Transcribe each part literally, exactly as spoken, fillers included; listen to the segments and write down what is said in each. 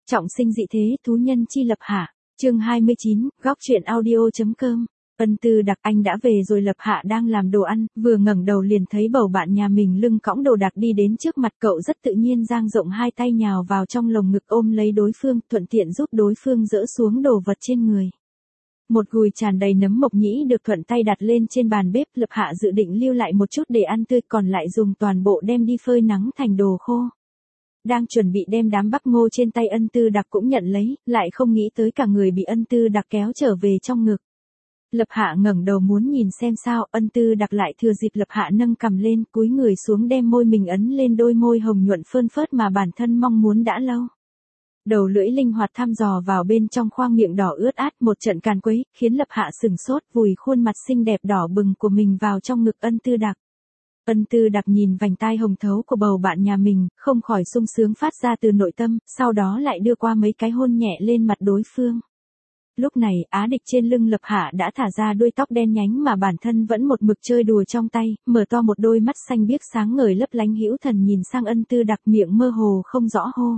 Trọng sinh dị thế thú nhân chi Lập Hạ, chương hai mươi chín, góc truyện audio.com. Ân Tư Đặc, anh đã về rồi. Lập Hạ đang làm đồ ăn, vừa ngẩng đầu liền thấy bầu bạn nhà mình lưng cõng đồ đạc đi đến trước mặt cậu, rất tự nhiên dang rộng hai tay nhào vào trong lồng ngực ôm lấy đối phương, thuận tiện giúp đối phương dỡ xuống đồ vật trên người. Một gùi tràn đầy nấm mộc nhĩ được thuận tay đặt lên trên bàn bếp. Lập Hạ dự định lưu lại một chút để ăn tươi, còn lại dùng toàn bộ đem đi phơi nắng thành đồ khô. Đang chuẩn bị đem đám bắp ngô trên tay Ân Tư Đặc cũng nhận lấy, lại không nghĩ tới cả người bị Ân Tư Đặc kéo trở về trong ngực. Lập Hạ ngẩng đầu muốn nhìn xem sao, Ân Tư Đặc lại thừa dịp Lập Hạ nâng cằm lên, cúi người xuống đem môi mình ấn lên đôi môi hồng nhuận phơn phớt mà bản thân mong muốn đã lâu. Đầu lưỡi linh hoạt thăm dò vào bên trong khoang miệng đỏ ướt át, một trận càn quấy, khiến Lập Hạ sừng sốt, vùi khuôn mặt xinh đẹp đỏ bừng của mình vào trong ngực Ân Tư Đặc. Ân Tư Đặc nhìn vành tai hồng thấu của bầu bạn nhà mình, không khỏi sung sướng phát ra từ nội tâm, sau đó lại đưa qua mấy cái hôn nhẹ lên mặt đối phương. Lúc này, Á Địch trên lưng Lập Hạ đã thả ra đuôi tóc đen nhánh mà bản thân vẫn một mực chơi đùa trong tay, mở to một đôi mắt xanh biếc sáng ngời lấp lánh hữu thần nhìn sang Ân Tư Đặc, miệng mơ hồ không rõ hô.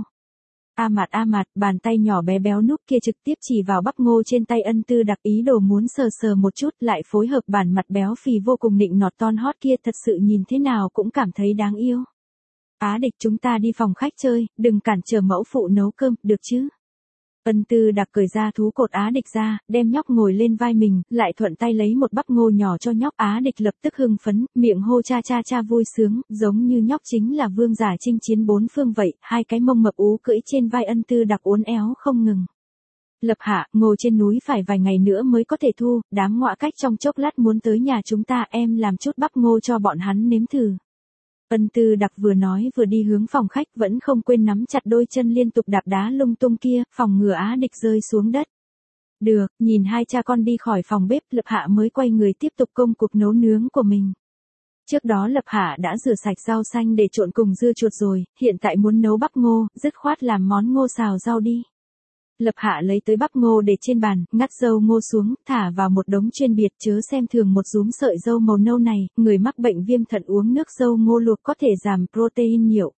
A Mạt A Mạt, bàn tay nhỏ bé béo núp kia trực tiếp chỉ vào bắp ngô trên tay Ân Tư Đặc, ý đồ muốn sờ sờ một chút, lại phối hợp bản mặt béo phì vô cùng nịnh nọt ton hót kia, thật sự nhìn thế nào cũng cảm thấy đáng yêu. Á Địch, chúng ta đi phòng khách chơi, đừng cản trở mẫu phụ nấu cơm, được chứ? Ân Tư Đặc cởi ra thú cột Á Địch ra, đem nhóc ngồi lên vai mình, lại thuận tay lấy một bắp ngô nhỏ cho nhóc. Á Địch lập tức hưng phấn, miệng hô cha cha cha vui sướng, giống như nhóc chính là vương giả chinh chiến bốn phương vậy, hai cái mông mập ú cưỡi trên vai Ân Tư Đặc uốn éo không ngừng. Lập Hạ, ngô trên núi phải vài ngày nữa mới có thể thu, đám ngọa cách trong chốc lát muốn tới nhà chúng ta, em làm chút bắp ngô cho bọn hắn nếm thử. Ân Tư Đặc vừa nói vừa đi hướng phòng khách, vẫn không quên nắm chặt đôi chân liên tục đạp đá lung tung kia, phòng ngừa Á Địch rơi xuống đất. Được, nhìn hai cha con đi khỏi phòng bếp, Lập Hạ mới quay người tiếp tục công cuộc nấu nướng của mình. Trước đó Lập Hạ đã rửa sạch rau xanh để trộn cùng dưa chuột rồi, hiện tại muốn nấu bắp ngô, dứt khoát làm món ngô xào rau đi. Lập Hạ lấy tới bắp ngô để trên bàn, ngắt dâu ngô xuống, thả vào một đống chuyên biệt, chớ xem thường một rúm sợi dâu màu nâu này, người mắc bệnh viêm thận uống nước dâu ngô luộc có thể giảm protein nhiều.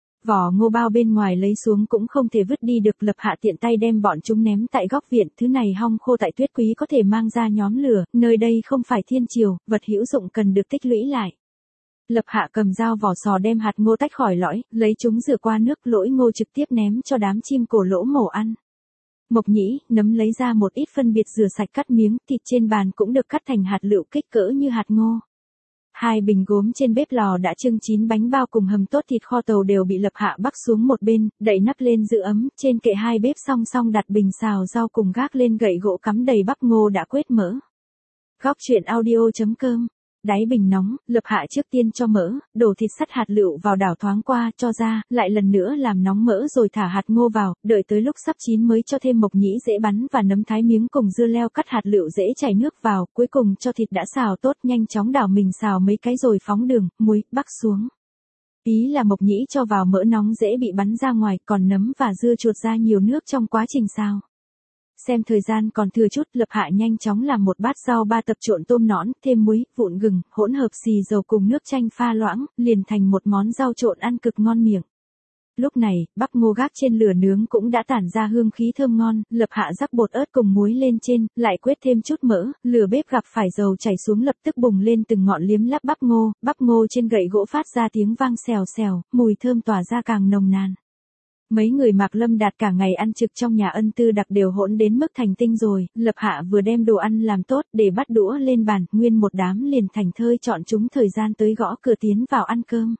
Vỏ ngô bao bên ngoài lấy xuống cũng không thể vứt đi được. Lập Hạ tiện tay đem bọn chúng ném tại góc viện, thứ này hong khô tại Tuyết Quý có thể mang ra nhóm lửa, nơi đây không phải thiên triều, vật hữu dụng cần được tích lũy lại. Lập Hạ cầm dao vỏ sò đem hạt ngô tách khỏi lõi, lấy chúng rửa qua nước, lỗi ngô trực tiếp ném cho đám chim cổ lỗ mổ ăn. Mộc nhĩ, nấm lấy ra một ít phân biệt rửa sạch cắt miếng, thịt trên bàn cũng được cắt thành hạt lựu kích cỡ như hạt ngô. Hai bình gốm trên bếp lò đã trưng chín bánh bao cùng hầm tốt thịt kho tàu đều bị Lập Hạ bắc xuống một bên, đậy nắp lên giữ ấm, trên kệ hai bếp song song đặt bình xào rau cùng gác lên gậy gỗ cắm đầy bắp ngô đã quết mỡ. Góc truyện audio.com. Đáy bình nóng, Lập Hạ trước tiên cho mỡ, đổ thịt sắt hạt lựu vào đảo thoáng qua, cho ra, lại lần nữa làm nóng mỡ rồi thả hạt ngô vào, đợi tới lúc sắp chín mới cho thêm mộc nhĩ dễ bắn và nấm thái miếng cùng dưa leo cắt hạt lựu dễ chảy nước vào, cuối cùng cho thịt đã xào tốt nhanh chóng đảo mình xào mấy cái rồi phóng đường, muối, bắc xuống. Ý là mộc nhĩ cho vào mỡ nóng dễ bị bắn ra ngoài, còn nấm và dưa chuột ra nhiều nước trong quá trình xào. Xem thời gian còn thừa chút, Lập Hạ nhanh chóng làm một bát rau ba tập trộn tôm nõn, thêm muối, vụn gừng, hỗn hợp xì dầu cùng nước chanh pha loãng, liền thành một món rau trộn ăn cực ngon miệng. Lúc này, bắp ngô gác trên lửa nướng cũng đã tản ra hương khí thơm ngon, Lập Hạ rắc bột ớt cùng muối lên trên, lại quết thêm chút mỡ, lửa bếp gặp phải dầu chảy xuống lập tức bùng lên từng ngọn liếm láp bắp ngô, bắp ngô trên gậy gỗ phát ra tiếng vang xèo xèo, mùi thơm tỏa ra càng nồng nàn. Mấy người Mạc Lâm Đạt cả ngày ăn trực trong nhà Ân Tư Đặc đều hỗn đến mức thành tinh rồi, Lập Hạ vừa đem đồ ăn làm tốt để bắt đũa lên bàn, nguyên một đám liền thành thơi chọn chúng thời gian tới gõ cửa tiến vào ăn cơm.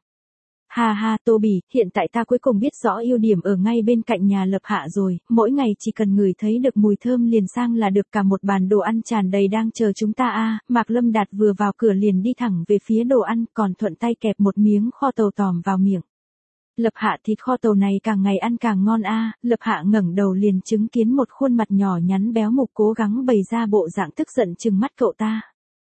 Ha ha Tô Bỉ, hiện tại ta cuối cùng biết rõ ưu điểm ở ngay bên cạnh nhà Lập Hạ rồi, mỗi ngày chỉ cần ngửi thấy được mùi thơm liền sang là được, cả một bàn đồ ăn tràn đầy đang chờ chúng ta a. À, Mạc Lâm Đạt vừa vào cửa liền đi thẳng về phía đồ ăn, còn thuận tay kẹp một miếng kho tàu tòm vào miệng. Lập Hạ, thịt kho tàu này càng ngày ăn càng ngon a. À, Lập Hạ ngẩng đầu liền chứng kiến một khuôn mặt nhỏ nhắn béo mục cố gắng bày ra bộ dạng tức giận trừng mắt cậu ta.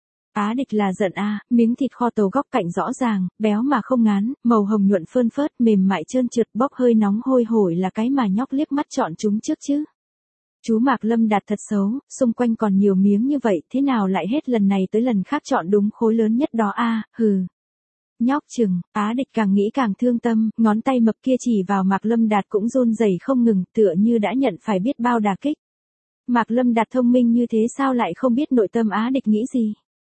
Á Địch là giận a, à, miếng thịt kho tàu góc cạnh rõ ràng, béo mà không ngán, màu hồng nhuận phơn phớt, mềm mại trơn trượt, bốc hơi nóng hôi hổi là cái mà nhóc liếc mắt chọn chúng trước chứ. Chú Mạc Lâm Đạt thật xấu, xung quanh còn nhiều miếng như vậy, thế nào lại hết lần này tới lần khác chọn đúng khối lớn nhất đó a, à, hừ. nhóc chừng, Á Địch càng nghĩ càng thương tâm, ngón tay mập kia chỉ vào Mạc Lâm Đạt cũng run rẩy không ngừng, tựa như đã nhận phải biết bao đả kích. Mạc Lâm Đạt thông minh như thế sao lại không biết nội tâm Á Địch nghĩ gì?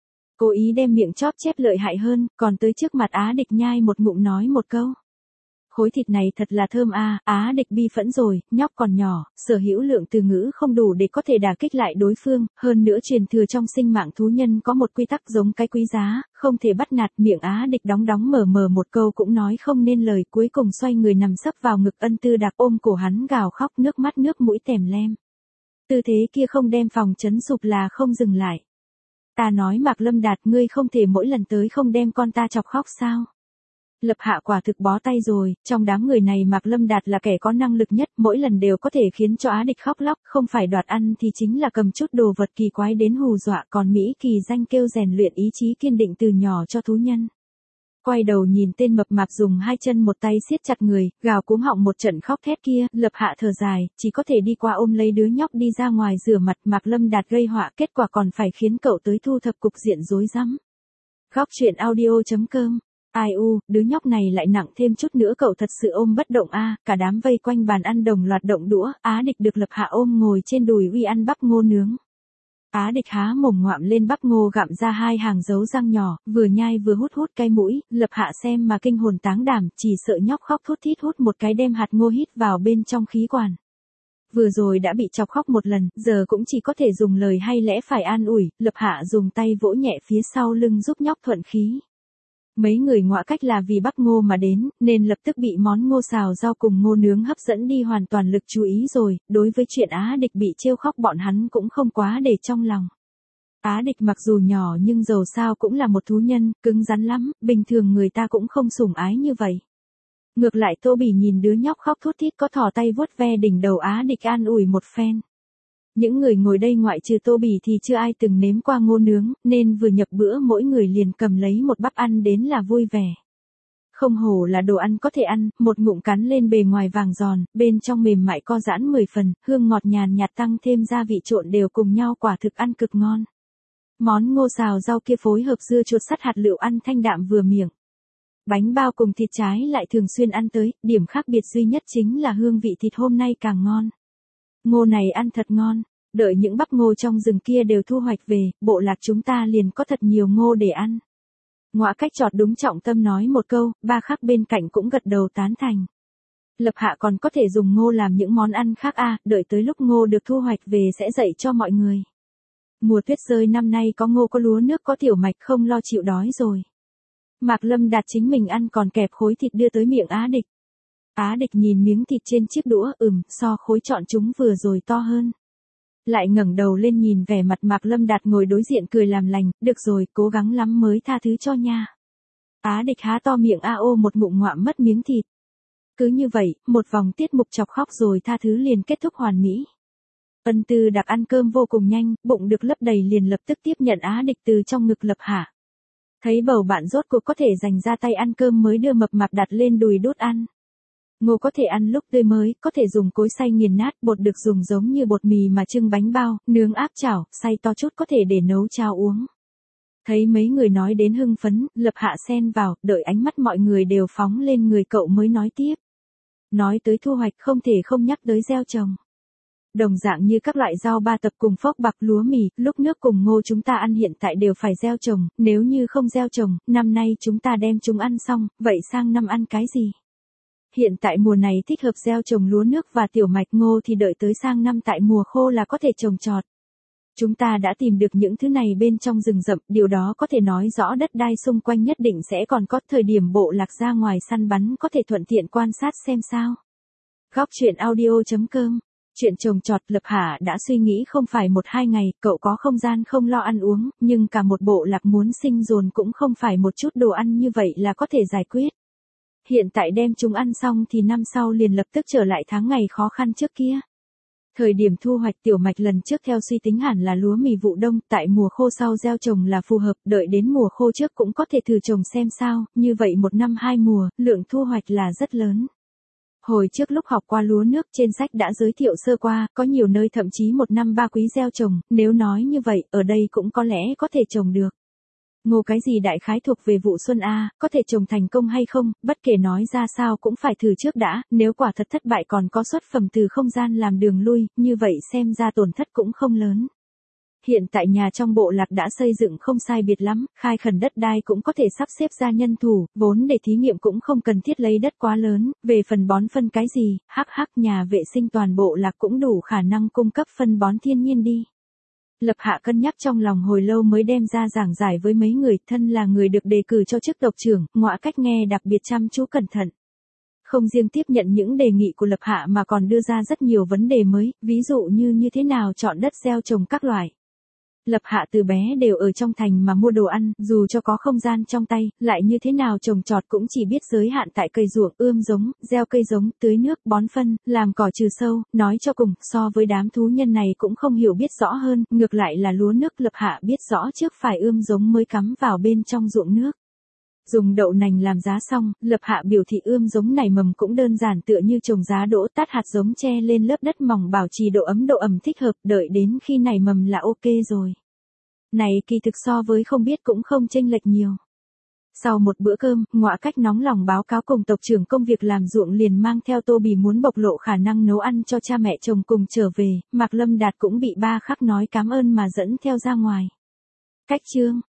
Cố ý đem miệng chóp chép lợi hại hơn, còn tới trước mặt Á Địch nhai một ngụm nói một câu. Khối thịt này thật là thơm a, à, Á Địch bi phẫn rồi, nhóc còn nhỏ, sở hữu lượng từ ngữ không đủ để có thể đả kích lại đối phương, hơn nữa truyền thừa trong sinh mạng thú nhân có một quy tắc giống cái quý giá, không thể bắt nạt, miệng Á Địch đóng đóng mở mở một câu cũng nói không nên lời, cuối cùng xoay người nằm sấp vào ngực Ân Tư Đạc ôm cổ hắn gào khóc nước mắt nước mũi tèm lem. Tư thế kia không đem phòng chấn sụp là không dừng lại. Ta nói Mạc Lâm Đạt ngươi không thể mỗi lần tới không đem con ta chọc khóc sao? Lập Hạ quả thực bó tay rồi, trong đám người này Mạc Lâm Đạt là kẻ có năng lực nhất, mỗi lần đều có thể khiến cho Á Địch khóc lóc, không phải đoạt ăn thì chính là cầm chút đồ vật kỳ quái đến hù dọa, còn Mỹ Kỳ danh kêu rèn luyện ý chí kiên định từ nhỏ cho thú nhân. Quay đầu nhìn tên mập mạp dùng hai chân một tay siết chặt người, gào cuống họng một trận khóc thét kia, Lập Hạ thở dài, chỉ có thể đi qua ôm lấy đứa nhóc đi ra ngoài rửa mặt, Mạc Lâm Đạt gây họa, kết quả còn phải khiến cậu tới thu thập cục diện rối rắm. Góc truyện audio chấm com. Ai u, đứa nhóc này lại nặng thêm chút nữa cậu thật sự ôm bất động a, à, cả đám vây quanh bàn ăn đồng loạt động đũa, Á Địch được Lập Hạ ôm ngồi trên đùi uy ăn bắp ngô nướng. Á Địch há mồm ngoạm lên bắp ngô gặm ra hai hàng dấu răng nhỏ, vừa nhai vừa hút hút cái mũi, Lập Hạ xem mà kinh hồn táng đảm, chỉ sợ nhóc khóc thút thít hút một cái đem hạt ngô hít vào bên trong khí quản. Vừa rồi đã bị chọc khóc một lần, giờ cũng chỉ có thể dùng lời hay lẽ phải an ủi, Lập Hạ dùng tay vỗ nhẹ phía sau lưng giúp nhóc thuận khí. Mấy người ngọa cách là vì bắp ngô mà đến, nên lập tức bị món ngô xào rau cùng ngô nướng hấp dẫn đi hoàn toàn lực chú ý rồi, đối với chuyện Á Địch bị trêu khóc bọn hắn cũng không quá để trong lòng. Á Địch mặc dù nhỏ nhưng dầu sao cũng là một thú nhân, cứng rắn lắm, bình thường người ta cũng không sủng ái như vậy. Ngược lại Tô Bỉ nhìn đứa nhóc khóc thút thít có thò tay vuốt ve đỉnh đầu Á Địch an ủi một phen. Những người ngồi đây ngoại trừ Tô Bỉ thì chưa ai từng nếm qua ngô nướng, nên vừa nhập bữa mỗi người liền cầm lấy một bắp ăn đến là vui vẻ. Không hổ là đồ ăn có thể ăn, một ngụm cắn lên bề ngoài vàng giòn, bên trong mềm mại co giãn mười phần, hương ngọt nhàn nhạt tăng thêm gia vị trộn đều cùng nhau quả thực ăn cực ngon. Món ngô xào rau kia phối hợp dưa chuột sắt hạt lựu ăn thanh đạm vừa miệng. Bánh bao cùng thịt trái lại thường xuyên ăn tới, điểm khác biệt duy nhất chính là hương vị thịt hôm nay càng ngon. Ngô này ăn thật ngon, đợi những bắp ngô trong rừng kia đều thu hoạch về, bộ lạc chúng ta liền có thật nhiều ngô để ăn. Ngọa cách chọt đúng trọng tâm nói một câu, ba khác bên cạnh cũng gật đầu tán thành. Lập Hạ còn có thể dùng ngô làm những món ăn khác a, à, đợi tới lúc ngô được thu hoạch về sẽ dạy cho mọi người. Mùa tuyết rơi năm nay có ngô có lúa nước có tiểu mạch không lo chịu đói rồi. Mạc Lâm Đạt chính mình ăn còn kẹp khối thịt đưa tới miệng Á Địch. Á Địch nhìn miếng thịt trên chiếc đũa, ừm, so khối chọn chúng vừa rồi to hơn. Lại ngẩng đầu lên nhìn vẻ mặt Mạc Lâm Đạt ngồi đối diện cười làm lành, được rồi, cố gắng lắm mới tha thứ cho nha. Á Địch há to miệng a ô một ngụm ngoạm mất miếng thịt. Cứ như vậy, một vòng tiết mục chọc khóc rồi tha thứ liền kết thúc hoàn mỹ. Ân Tư Đạc ăn cơm vô cùng nhanh, bụng được lấp đầy liền lập tức tiếp nhận Á Địch từ trong ngực Lập Hạ. Thấy bầu bạn rốt cuộc có thể dành ra tay ăn cơm mới đưa mập mạp đặt lên đùi đút ăn. Ngô có thể ăn lúc tươi mới, có thể dùng cối xay nghiền nát, bột được dùng giống như bột mì mà trưng bánh bao, nướng áp chảo, xay to chút có thể để nấu cháo uống. Thấy mấy người nói đến hưng phấn, Lập Hạ xen vào, đợi ánh mắt mọi người đều phóng lên người cậu mới nói tiếp. Nói tới thu hoạch không thể không nhắc tới gieo trồng. Đồng dạng như các loại rau ba tập cùng phốc bạc lúa mì, lúc nước cùng ngô chúng ta ăn hiện tại đều phải gieo trồng, nếu như không gieo trồng, năm nay chúng ta đem chúng ăn xong, vậy sang năm ăn cái gì? Hiện tại mùa này thích hợp gieo trồng lúa nước và tiểu mạch, ngô thì đợi tới sang năm tại mùa khô là có thể trồng trọt. Chúng ta đã tìm được những thứ này bên trong rừng rậm, điều đó có thể nói rõ đất đai xung quanh nhất định sẽ còn có thời điểm bộ lạc ra ngoài săn bắn có thể thuận tiện quan sát xem sao. Góc truyện audio chấm com. Chuyện trồng trọt Lập Hạ đã suy nghĩ không phải một hai ngày, cậu có không gian không lo ăn uống, nhưng cả một bộ lạc muốn sinh tồn cũng không phải một chút đồ ăn như vậy là có thể giải quyết. Hiện tại đem chúng ăn xong thì năm sau liền lập tức trở lại tháng ngày khó khăn trước kia. Thời điểm thu hoạch tiểu mạch lần trước theo suy tính hẳn là lúa mì vụ đông, tại mùa khô sau gieo trồng là phù hợp, đợi đến mùa khô trước cũng có thể thử trồng xem sao, như vậy một năm hai mùa, lượng thu hoạch là rất lớn. Hồi trước lúc học qua lúa nước trên sách đã giới thiệu sơ qua, có nhiều nơi thậm chí một năm ba quý gieo trồng, nếu nói như vậy, ở đây cũng có lẽ có thể trồng được. ngô cái gì đại khái thuộc về vụ xuân A, có thể trồng thành công hay không, bất kể nói ra sao cũng phải thử trước đã, nếu quả thật thất bại còn có xuất phẩm từ không gian làm đường lui, như vậy xem ra tổn thất cũng không lớn. Hiện tại nhà trong bộ lạc đã xây dựng không sai biệt lắm, khai khẩn đất đai cũng có thể sắp xếp ra nhân thủ, vốn để thí nghiệm cũng không cần thiết lấy đất quá lớn, về phần bón phân cái gì, hắc hắc nhà vệ sinh toàn bộ lạc cũng đủ khả năng cung cấp phân bón thiên nhiên đi. Lập Hạ cân nhắc trong lòng hồi lâu mới đem ra giảng giải với mấy người, thân là người được đề cử cho chức tộc trưởng, Ngọa Cách nghe đặc biệt chăm chú cẩn thận. Không riêng tiếp nhận những đề nghị của Lập Hạ mà còn đưa ra rất nhiều vấn đề mới, ví dụ như như thế nào chọn đất gieo trồng các loại. Lập Hạ từ bé đều ở trong thành mà mua đồ ăn, dù cho có không gian trong tay, lại như thế nào trồng trọt cũng chỉ biết giới hạn tại cây ruộng, ươm giống, gieo cây giống, tưới nước, bón phân, làm cỏ trừ sâu, nói cho cùng, so với đám thú nhân này cũng không hiểu biết rõ hơn, ngược lại là lúa nước Lập Hạ biết rõ trước phải ươm giống mới cắm vào bên trong ruộng nước. Dùng đậu nành làm giá xong, Lập Hạ biểu thị ươm giống nảy mầm cũng đơn giản tựa như trồng giá đỗ, tát hạt giống che lên lớp đất mỏng bảo trì độ ấm độ ẩm thích hợp, đợi đến khi nảy mầm là ok rồi. Này kỳ thực so với không biết cũng không chênh lệch nhiều. Sau một bữa cơm, Ngọa Cách nóng lòng báo cáo cùng tộc trưởng công việc làm ruộng liền mang theo Tô Bì muốn bộc lộ khả năng nấu ăn cho cha mẹ chồng cùng trở về, Mạc Lâm Đạt cũng bị ba khắc nói cảm ơn mà dẫn theo ra ngoài. Cách chương